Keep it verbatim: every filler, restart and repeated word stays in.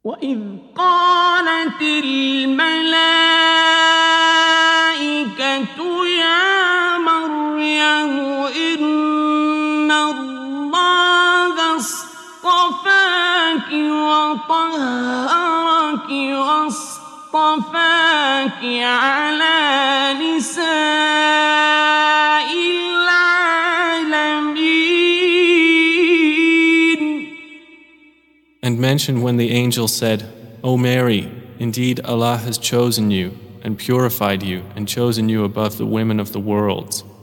وإذ قالت الملائكة يا مريم إن الله اصطفاك وطهرك واصطفاك على نساء العالمين. And mention when the angel said, O Mary, indeed Allah has chosen you and purified you and chosen you above the women of the worlds.